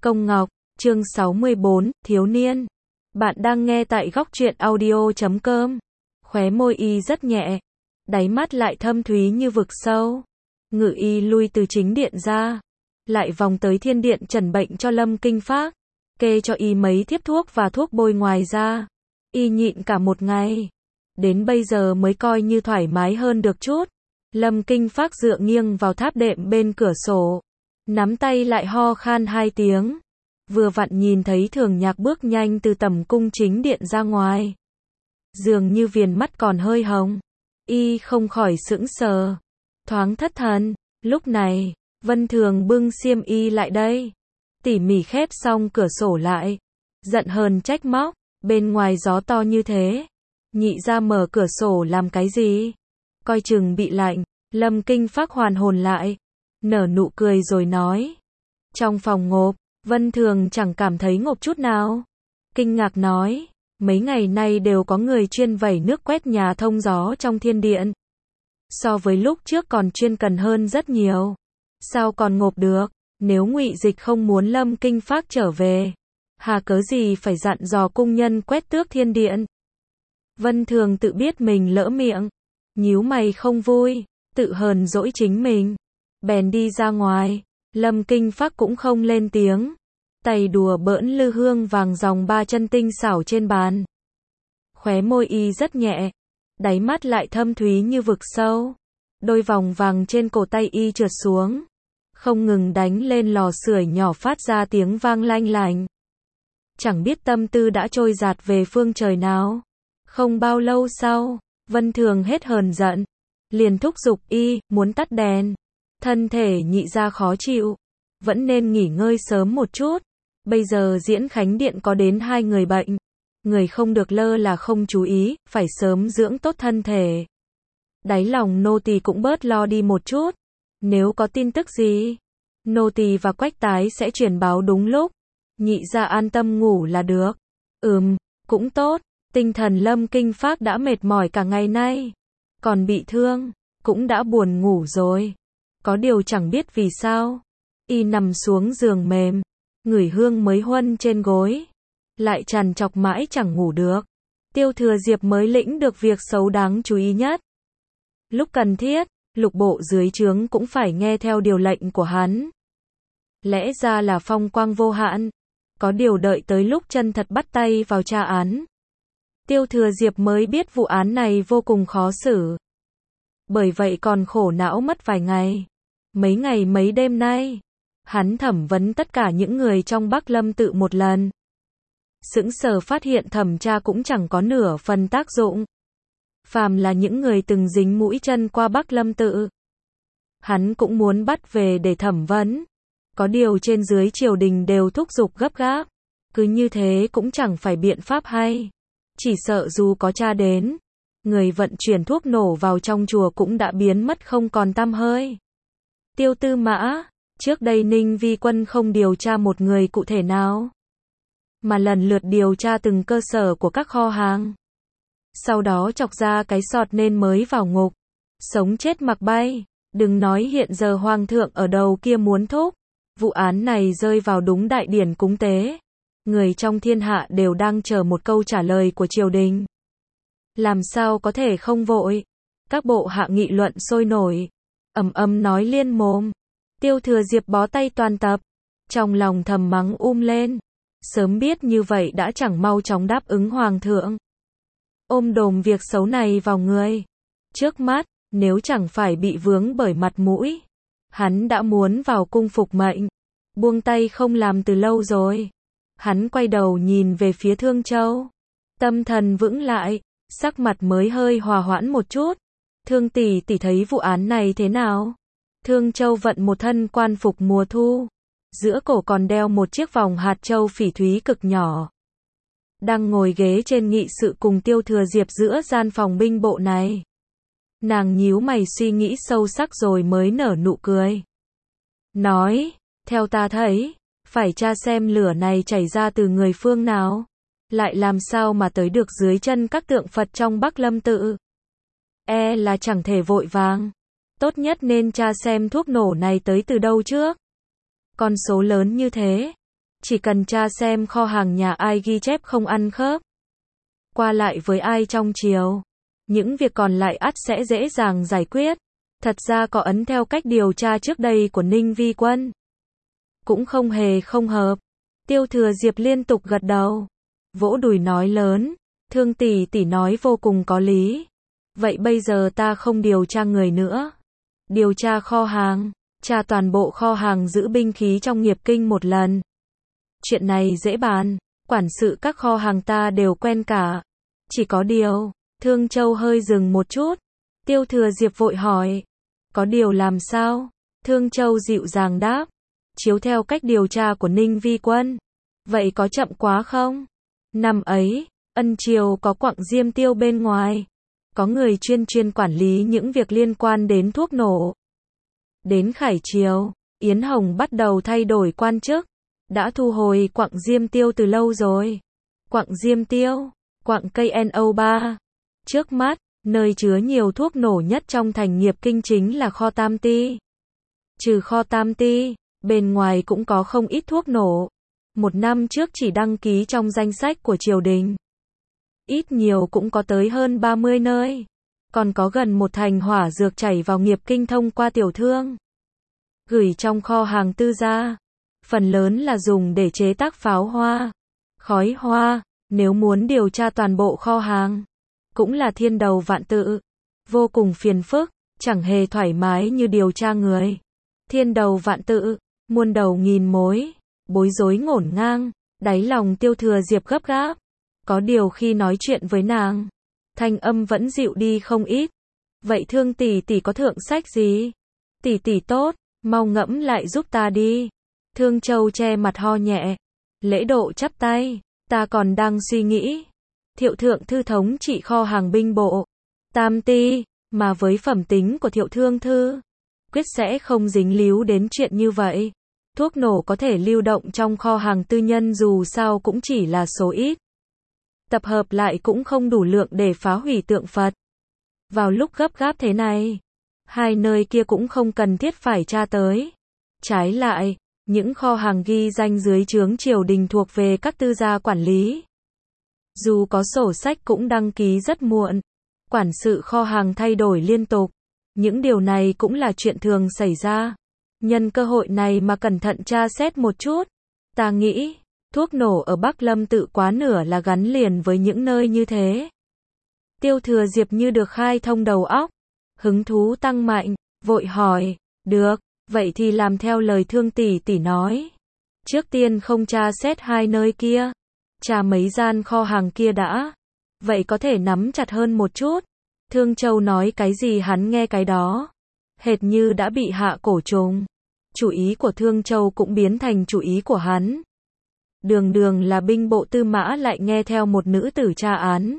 Công Ngọc, chương 64, thiếu niên. Bạn đang nghe tại góc truyện audio.com. Khóe môi y rất nhẹ, đáy mắt lại thâm thúy như vực sâu. Ngự y lui từ chính điện ra, lại vòng tới thiên điện trần bệnh cho Lâm Kinh Phác, kê cho y mấy thiếp thuốc và thuốc bôi ngoài ra. Y nhịn cả một ngày, đến bây giờ mới coi như thoải mái hơn được chút. Lâm Kinh Phác dựa nghiêng vào tháp đệm bên cửa sổ, nắm tay lại ho khan 2 tiếng. Vừa vặn nhìn thấy Thường Nhạc bước nhanh từ tầm cung chính điện ra ngoài. Dường như viền mắt còn hơi hồng. Y không khỏi sững sờ, thoáng thất thần. Lúc này, Vân Thường bưng xiêm y lại đây, tỉ mỉ khép xong cửa sổ lại, giận hờn trách móc, bên ngoài gió to như thế, nhị ra mở cửa sổ làm cái gì? Coi chừng bị lạnh. Lâm Kinh Phác hoàn hồn lại, nở nụ cười rồi nói. Trong phòng ngộp, Vân Thường chẳng cảm thấy ngộp chút nào. Kinh ngạc nói, mấy ngày nay đều có người chuyên vẩy nước quét nhà thông gió trong thiên điện. So với lúc trước còn chuyên cần hơn rất nhiều. Sao còn ngộp được? Nếu Ngụy Dịch không muốn Lâm Kinh Phác trở về, hà cớ gì phải dặn dò cung nhân quét tước thiên điện? Vân Thường tự biết mình lỡ miệng, nhíu mày không vui, tự hờn dỗi chính mình, bèn đi ra ngoài. Lâm Kinh Phác cũng không lên tiếng, tay đùa bỡn lư hương vàng dòng 3 chân tinh xảo trên bàn. Khóe môi y rất nhẹ, đáy mắt lại thâm thúy như vực sâu. Đôi vòng vàng trên cổ tay y trượt xuống, không ngừng đánh lên lò sưởi nhỏ phát ra tiếng vang lanh lành. Chẳng biết tâm tư đã trôi dạt về phương trời nào. Không bao lâu sau, Vân Thường hết hờn giận, liền thúc giục y, muốn tắt đèn. Thân thể nhị ra khó chịu, vẫn nên nghỉ ngơi sớm một chút. Bây giờ Diễn Khánh Điện có đến 2 người bệnh, người không được lơ là không chú ý, phải sớm dưỡng tốt thân thể. Đáy lòng nô tỳ cũng bớt lo đi một chút. Nếu có tin tức gì, nô tỳ và Quách Tái sẽ truyền báo đúng lúc. Nhị ra an tâm ngủ là được. Cũng tốt. Tinh thần Lâm Kinh Phác đã mệt mỏi cả ngày nay, còn bị thương, cũng đã buồn ngủ rồi. Có điều chẳng biết vì sao, y nằm xuống giường mềm, ngửi hương mới huân trên gối, lại trằn trọc mãi chẳng ngủ được. Tiêu Thừa Diệp mới lĩnh được việc xấu đáng chú ý nhất. Lúc cần thiết, lục bộ dưới trướng cũng phải nghe theo điều lệnh của hắn. Lẽ ra là phong quang vô hạn, có điều đợi tới lúc chân thật bắt tay vào tra án, Tiêu Thừa Diệp mới biết vụ án này vô cùng khó xử. Bởi vậy còn khổ não mất vài ngày. Mấy ngày mấy đêm nay, hắn thẩm vấn tất cả những người trong Bắc Lâm Tự một lần. Sững sờ phát hiện thẩm tra cũng chẳng có nửa phần tác dụng. Phàm là những người từng dính mũi chân qua Bắc Lâm Tự, hắn cũng muốn bắt về để thẩm vấn. Có điều trên dưới triều đình đều thúc giục gấp gáp. Cứ như thế cũng chẳng phải biện pháp hay. Chỉ sợ dù có tra đến, người vận chuyển thuốc nổ vào trong chùa cũng đã biến mất không còn tăm hơi. Tiêu Tư Mã, trước đây Ninh Vi Quân không điều tra một người cụ thể nào, mà lần lượt điều tra từng cơ sở của các kho hàng. Sau đó chọc ra cái sọt nên mới vào ngục. Sống chết mặc bay, đừng nói hiện giờ hoàng thượng ở đầu kia muốn thúc. Vụ án này rơi vào đúng đại điển cúng tế. Người trong thiên hạ đều đang chờ một câu trả lời của triều đình. Làm sao có thể không vội? Các bộ hạ nghị luận sôi nổi, nói liên mồm. Tiêu Thừa Diệp bó tay toàn tập, trong lòng thầm mắng lên. Sớm biết như vậy đã chẳng mau chóng đáp ứng hoàng thượng. Ôm đồm việc xấu này vào người. Trước mắt, nếu chẳng phải bị vướng bởi mặt mũi, hắn đã muốn vào cung phục mệnh. Buông tay không làm từ lâu rồi. Hắn quay đầu nhìn về phía Thương Châu, tâm thần vững lại, sắc mặt mới hơi hòa hoãn một chút. Thương tỷ tỷ thấy vụ án này thế nào? Thương Châu vận một thân quan phục mùa thu, giữa cổ còn đeo một chiếc vòng hạt châu phỉ thúy cực nhỏ. Đang ngồi ghế trên nghị sự cùng Tiêu Thừa Diệp giữa gian phòng binh bộ này. Nàng nhíu mày suy nghĩ sâu sắc rồi mới nở nụ cười. Nói, theo ta thấy, phải tra xem lửa này chảy ra từ người phương nào, lại làm sao mà tới được dưới chân các tượng Phật trong Bắc Lâm Tự. Là chẳng thể vội vàng. Tốt nhất nên tra xem thuốc nổ này tới từ đâu trước. Con số lớn như thế, Chỉ cần tra xem kho hàng nhà ai ghi chép không ăn khớp, qua lại với ai trong triều, những việc còn lại ắt sẽ dễ dàng giải quyết. Thật ra có ấn theo cách điều tra trước đây của Ninh Vi Quân, cũng không hề không hợp. Tiêu Thừa Diệp liên tục gật đầu, vỗ đùi nói lớn, Thương tỷ tỷ nói vô cùng có lý. Vậy bây giờ ta không điều tra người nữa, điều tra kho hàng, tra toàn bộ kho hàng giữ binh khí trong Nghiệp Kinh một lần. Chuyện này dễ bàn, quản sự các kho hàng ta đều quen cả. Chỉ có điều, Thương Châu hơi dừng một chút. Tiêu Thừa Diệp vội hỏi, có điều làm sao? Thương Châu dịu dàng đáp, chiếu theo cách điều tra của Ninh Vi Quân. Vậy có chậm quá không? Năm ấy, Ân Triều có quặng diêm tiêu bên ngoài, có người chuyên quản lý những việc liên quan đến thuốc nổ. Đến Khải Triều, Yến Hồng bắt đầu thay đổi quan chức, đã thu hồi quặng diêm tiêu từ lâu rồi. Quặng diêm tiêu, quặng cây NO3. Trước mắt, nơi chứa nhiều thuốc nổ nhất trong thành Nghiệp Kinh chính là kho Tam Ti. Trừ kho Tam Ti, bên ngoài cũng có không ít thuốc nổ. Một năm trước chỉ đăng ký trong danh sách của triều đình, ít nhiều cũng có tới hơn 30 nơi. Còn có gần một thành hỏa dược chảy vào Nghiệp Kinh thông qua tiểu thương, gửi trong kho hàng tư gia. Phần lớn là dùng để chế tác pháo hoa, khói hoa. Nếu muốn điều tra toàn bộ kho hàng, cũng là thiên đầu vạn tự, vô cùng phiền phức, chẳng hề thoải mái như điều tra người. Thiên đầu vạn tự, muôn đầu nghìn mối, bối rối ngổn ngang. Đáy lòng Tiêu Thừa Diệp gấp gáp. Có điều khi nói chuyện với nàng, thanh âm vẫn dịu đi không ít. Vậy Thương tỷ tỷ có thượng sách gì? Tỷ tỷ tốt, mau ngẫm lại giúp ta đi. Thương Châu che mặt ho nhẹ, lễ độ chắp tay, ta còn đang suy nghĩ. Thiệu thượng thư thống trị kho hàng binh bộ Tam Ti, mà với phẩm tính của Thiệu thương thư, quyết sẽ không dính líu đến chuyện như vậy. Thuốc nổ có thể lưu động trong kho hàng tư nhân dù sao cũng chỉ là số ít. Tập hợp lại cũng không đủ lượng để phá hủy tượng Phật. Vào lúc gấp gáp thế này, hai nơi kia cũng không cần thiết phải tra tới. Trái lại, những kho hàng ghi danh dưới trướng triều đình thuộc về các tư gia quản lý, dù có sổ sách cũng đăng ký rất muộn. Quản sự kho hàng thay đổi liên tục. Những điều này cũng là chuyện thường xảy ra. Nhân cơ hội này mà cẩn thận tra xét một chút. Ta nghĩ, thuốc nổ ở Bắc Lâm tự quá nửa là gắn liền với những nơi như thế. Tiêu Thừa Diệp như được khai thông đầu óc, hứng thú tăng mạnh, vội hỏi, được, vậy thì làm theo lời Thương tỷ tỷ nói. Trước tiên không tra xét hai nơi kia, tra mấy gian kho hàng kia đã. Vậy có thể nắm chặt hơn một chút. Thương Châu nói cái gì hắn nghe cái đó. Hệt như đã bị hạ cổ trùng. Chủ ý của Thương Châu cũng biến thành chủ ý của hắn. Đường đường là binh bộ tư mã lại nghe theo một nữ tử tra án.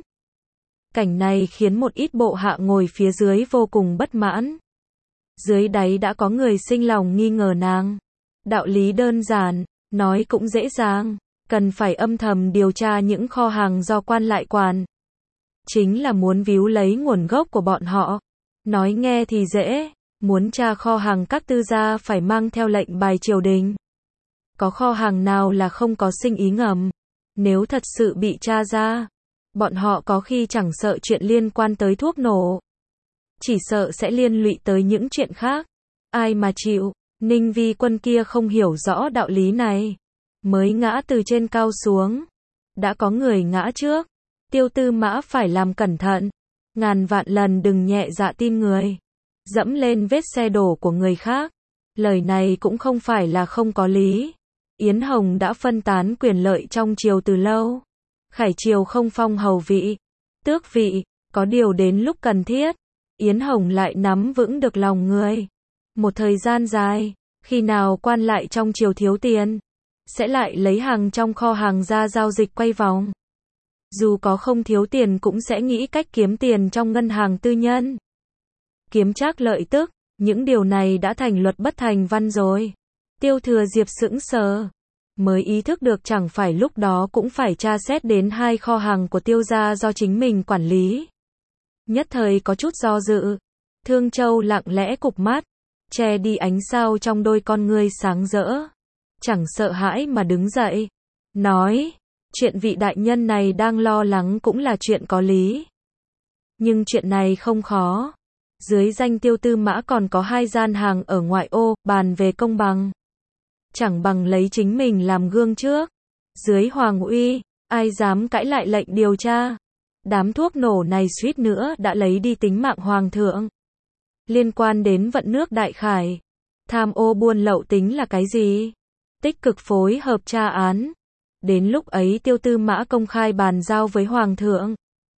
Cảnh này khiến một ít bộ hạ ngồi phía dưới vô cùng bất mãn. Dưới đáy đã có người sinh lòng nghi ngờ nàng. Đạo lý đơn giản, nói cũng dễ dàng. Cần phải âm thầm điều tra những kho hàng do quan lại quản. Chính là muốn víu lấy nguồn gốc của bọn họ. Nói nghe thì dễ, muốn tra kho hàng các tư gia phải mang theo lệnh bài triều đình. Có kho hàng nào là không có sinh ý ngầm. Nếu thật sự bị tra ra, bọn họ có khi chẳng sợ chuyện liên quan tới thuốc nổ, chỉ sợ sẽ liên lụy tới những chuyện khác. Ai mà chịu. Ninh Vi Quân kia không hiểu rõ đạo lý này, mới ngã từ trên cao xuống. Đã có người ngã trước. Tiêu Tư Mã phải làm cẩn thận. Ngàn vạn lần đừng nhẹ dạ tin người, dẫm lên vết xe đổ của người khác. Lời này cũng không phải là không có lý. Yến Hồng đã phân tán quyền lợi trong triều từ lâu. Khải triều không phong hầu vị, tước vị, có điều đến lúc cần thiết, Yến Hồng lại nắm vững được lòng người. Một thời gian dài, khi nào quan lại trong triều thiếu tiền, sẽ lại lấy hàng trong kho hàng ra giao dịch quay vòng. Dù có không thiếu tiền cũng sẽ nghĩ cách kiếm tiền trong ngân hàng tư nhân. Kiếm trác lợi tức, những điều này đã thành luật bất thành văn rồi. Tiêu Thừa Diệp sững sờ, mới ý thức được chẳng phải lúc đó cũng phải tra xét đến hai kho hàng của Tiêu gia do chính mình quản lý. Nhất thời có chút do dự. Thương Châu lặng lẽ cụp mắt, che đi ánh sao trong đôi con ngươi sáng rỡ. chẳng sợ hãi mà đứng dậy, nói, chuyện vị đại nhân này đang lo lắng cũng là chuyện có lý. Nhưng chuyện này không khó. Dưới danh Tiêu Tư Mã còn có 2 gian hàng ở ngoại ô, bàn về công bằng. Chẳng bằng lấy chính mình làm gương trước. Dưới hoàng uy, ai dám cãi lại lệnh điều tra. Đám thuốc nổ này suýt nữa đã lấy đi tính mạng hoàng thượng. Liên quan đến vận nước Đại Khải, tham ô buôn lậu tính là cái gì? Tích cực phối hợp tra án. Đến lúc ấy Tiêu Tư Mã công khai bàn giao với hoàng thượng.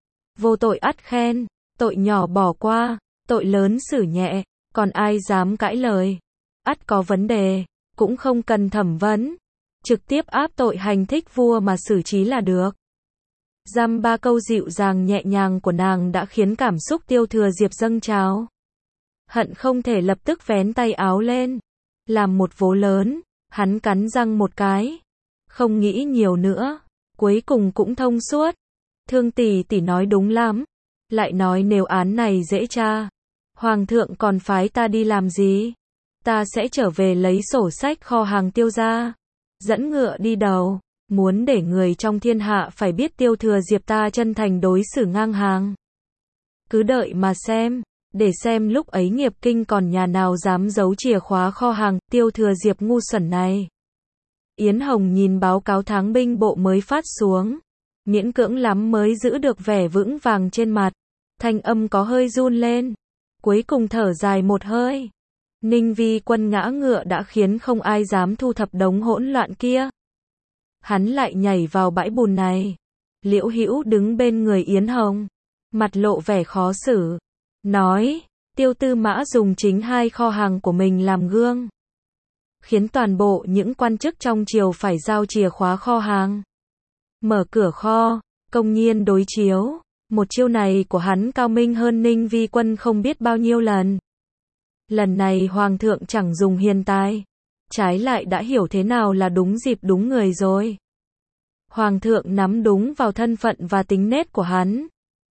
Vô tội ắt khen, tội nhỏ bỏ qua, tội lớn xử nhẹ, còn ai dám cãi lời? Ắt có vấn đề, cũng không cần thẩm vấn, trực tiếp áp tội hành thích vua mà xử trí là được. Dăm ba câu dịu dàng nhẹ nhàng của nàng đã khiến cảm xúc Tiêu Thừa Diệp dâng trào. Hận không thể lập tức vén tay áo lên, làm một vố lớn, hắn cắn răng một cái, không nghĩ nhiều nữa, cuối cùng cũng thông suốt. Thương tỷ tỷ nói đúng lắm, lại nói nếu án này dễ tra, hoàng thượng còn phái ta đi làm gì? Ta sẽ trở về lấy sổ sách kho hàng Tiêu gia, dẫn ngựa đi đầu, muốn để người trong thiên hạ phải biết Tiêu Thừa Diệp ta chân thành đối xử ngang hàng. Cứ đợi mà xem, để xem lúc ấy Nghiệp Kinh còn nhà nào dám giấu chìa khóa kho hàng Tiêu Thừa Diệp ngu xuẩn này. Yến Hồng nhìn báo cáo tháng binh bộ mới phát xuống, miễn cưỡng lắm mới giữ được vẻ vững vàng trên mặt, thanh âm có hơi run lên, cuối cùng thở dài một hơi. Ninh Vi Quân ngã ngựa đã khiến không ai dám thu thập đống hỗn loạn kia. Hắn lại nhảy vào bãi bùn này. Liễu Hữu đứng bên người Yến Hồng, mặt lộ vẻ khó xử, nói, Tiêu Tư Mã dùng chính 2 kho hàng của mình làm gương, khiến toàn bộ những quan chức trong triều phải giao chìa khóa kho hàng, mở cửa kho, công nhiên đối chiếu. Một chiêu này của hắn cao minh hơn Ninh Vi Quân không biết bao nhiêu lần. Lần này hoàng thượng chẳng dùng hiền tài, trái lại đã hiểu thế nào là đúng dịp đúng người rồi. Hoàng thượng nắm đúng vào thân phận và tính nết của hắn.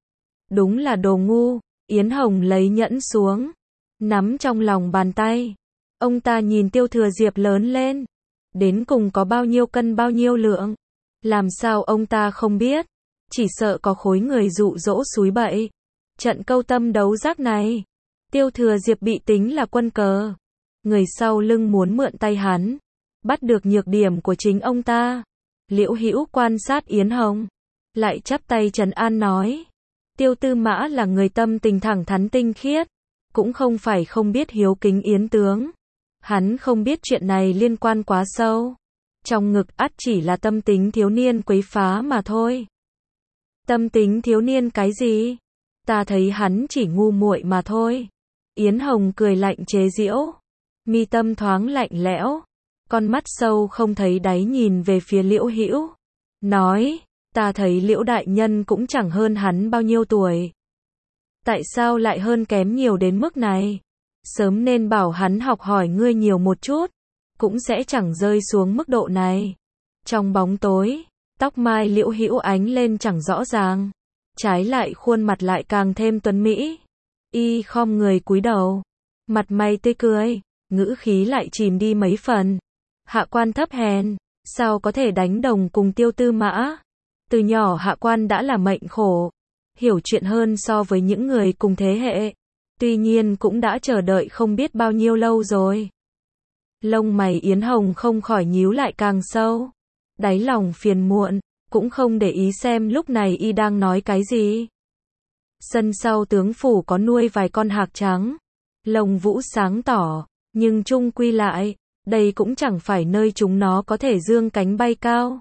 Đúng là đồ ngu. Yến Hồng lấy nhẫn xuống, nắm trong lòng bàn tay. Ông ta nhìn Tiêu Thừa Diệp lớn lên, đến cùng có bao nhiêu cân bao nhiêu lượng, làm sao ông ta không biết, chỉ sợ có khối người dụ dỗ xúi bậy. Trận câu tâm đấu giác này, Tiêu Thừa Diệp bị tính là quân cờ, người sau lưng muốn mượn tay hắn, bắt được nhược điểm của chính ông ta. Liễu Hữu quan sát Yến Hồng, lại chắp tay trấn an nói, Tiêu Tư Mã là người tâm tình thẳng thắn tinh khiết, cũng không phải không biết hiếu kính Yến tướng. Hắn không biết chuyện này liên quan quá sâu, trong ngực ắt chỉ là tâm tính thiếu niên quấy phá mà thôi. Tâm tính thiếu niên cái gì? Ta thấy hắn chỉ ngu muội mà thôi. Yến Hồng cười lạnh chế giễu, mi tâm thoáng lạnh lẽo, con mắt sâu không thấy đáy nhìn về phía Liễu Hữu, nói, ta thấy Liễu đại nhân cũng chẳng hơn hắn bao nhiêu tuổi. Tại sao lại hơn kém nhiều đến mức này? Sớm nên bảo hắn học hỏi ngươi nhiều một chút, cũng sẽ chẳng rơi xuống mức độ này. Trong bóng tối, tóc mai Liễu Hữu ánh lên chẳng rõ ràng, trái lại khuôn mặt lại càng thêm tuấn mỹ. Y khom người cúi đầu, mặt mày tươi cười, ngữ khí lại chìm đi mấy phần. Hạ quan thấp hèn, sao có thể đánh đồng cùng Tiêu Tư Mã? Từ nhỏ hạ quan đã là mệnh khổ, hiểu chuyện hơn so với những người cùng thế hệ. Tuy nhiên cũng đã chờ đợi không biết bao nhiêu lâu rồi. Lông mày Yến Hồng không khỏi nhíu lại càng sâu, đáy lòng phiền muộn, cũng không để ý xem lúc này y đang nói cái gì. Sân sau tướng phủ có nuôi vài con hạc trắng, lông vũ sáng tỏ, nhưng chung quy lại, đây cũng chẳng phải nơi chúng nó có thể dương cánh bay cao.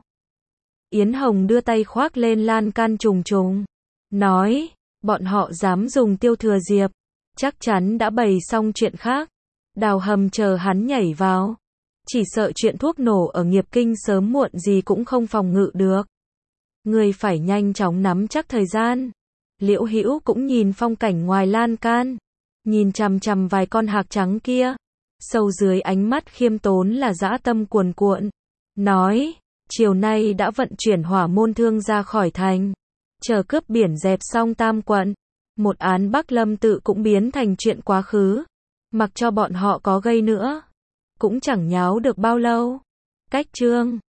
Yến Hồng đưa tay khoác lên lan can trùng trùng, nói, bọn họ dám dùng Tiêu Thừa Diệp, chắc chắn đã bày xong chuyện khác, đào hầm chờ hắn nhảy vào. Chỉ sợ chuyện thuốc nổ ở Nghiệp Kinh sớm muộn gì cũng không phòng ngự được. Người phải nhanh chóng nắm chắc thời gian. Liễu Hữu cũng nhìn phong cảnh ngoài lan can, nhìn chằm chằm vài con hạc trắng kia, sâu dưới ánh mắt khiêm tốn là dã tâm cuồn cuộn, nói, chiều nay đã vận chuyển hỏa môn thương ra khỏi thành, chờ cướp biển dẹp xong Tam quận, một án Bắc Lâm tự cũng biến thành chuyện quá khứ, mặc cho bọn họ có gây nữa, cũng chẳng nháo được bao lâu. Cách chương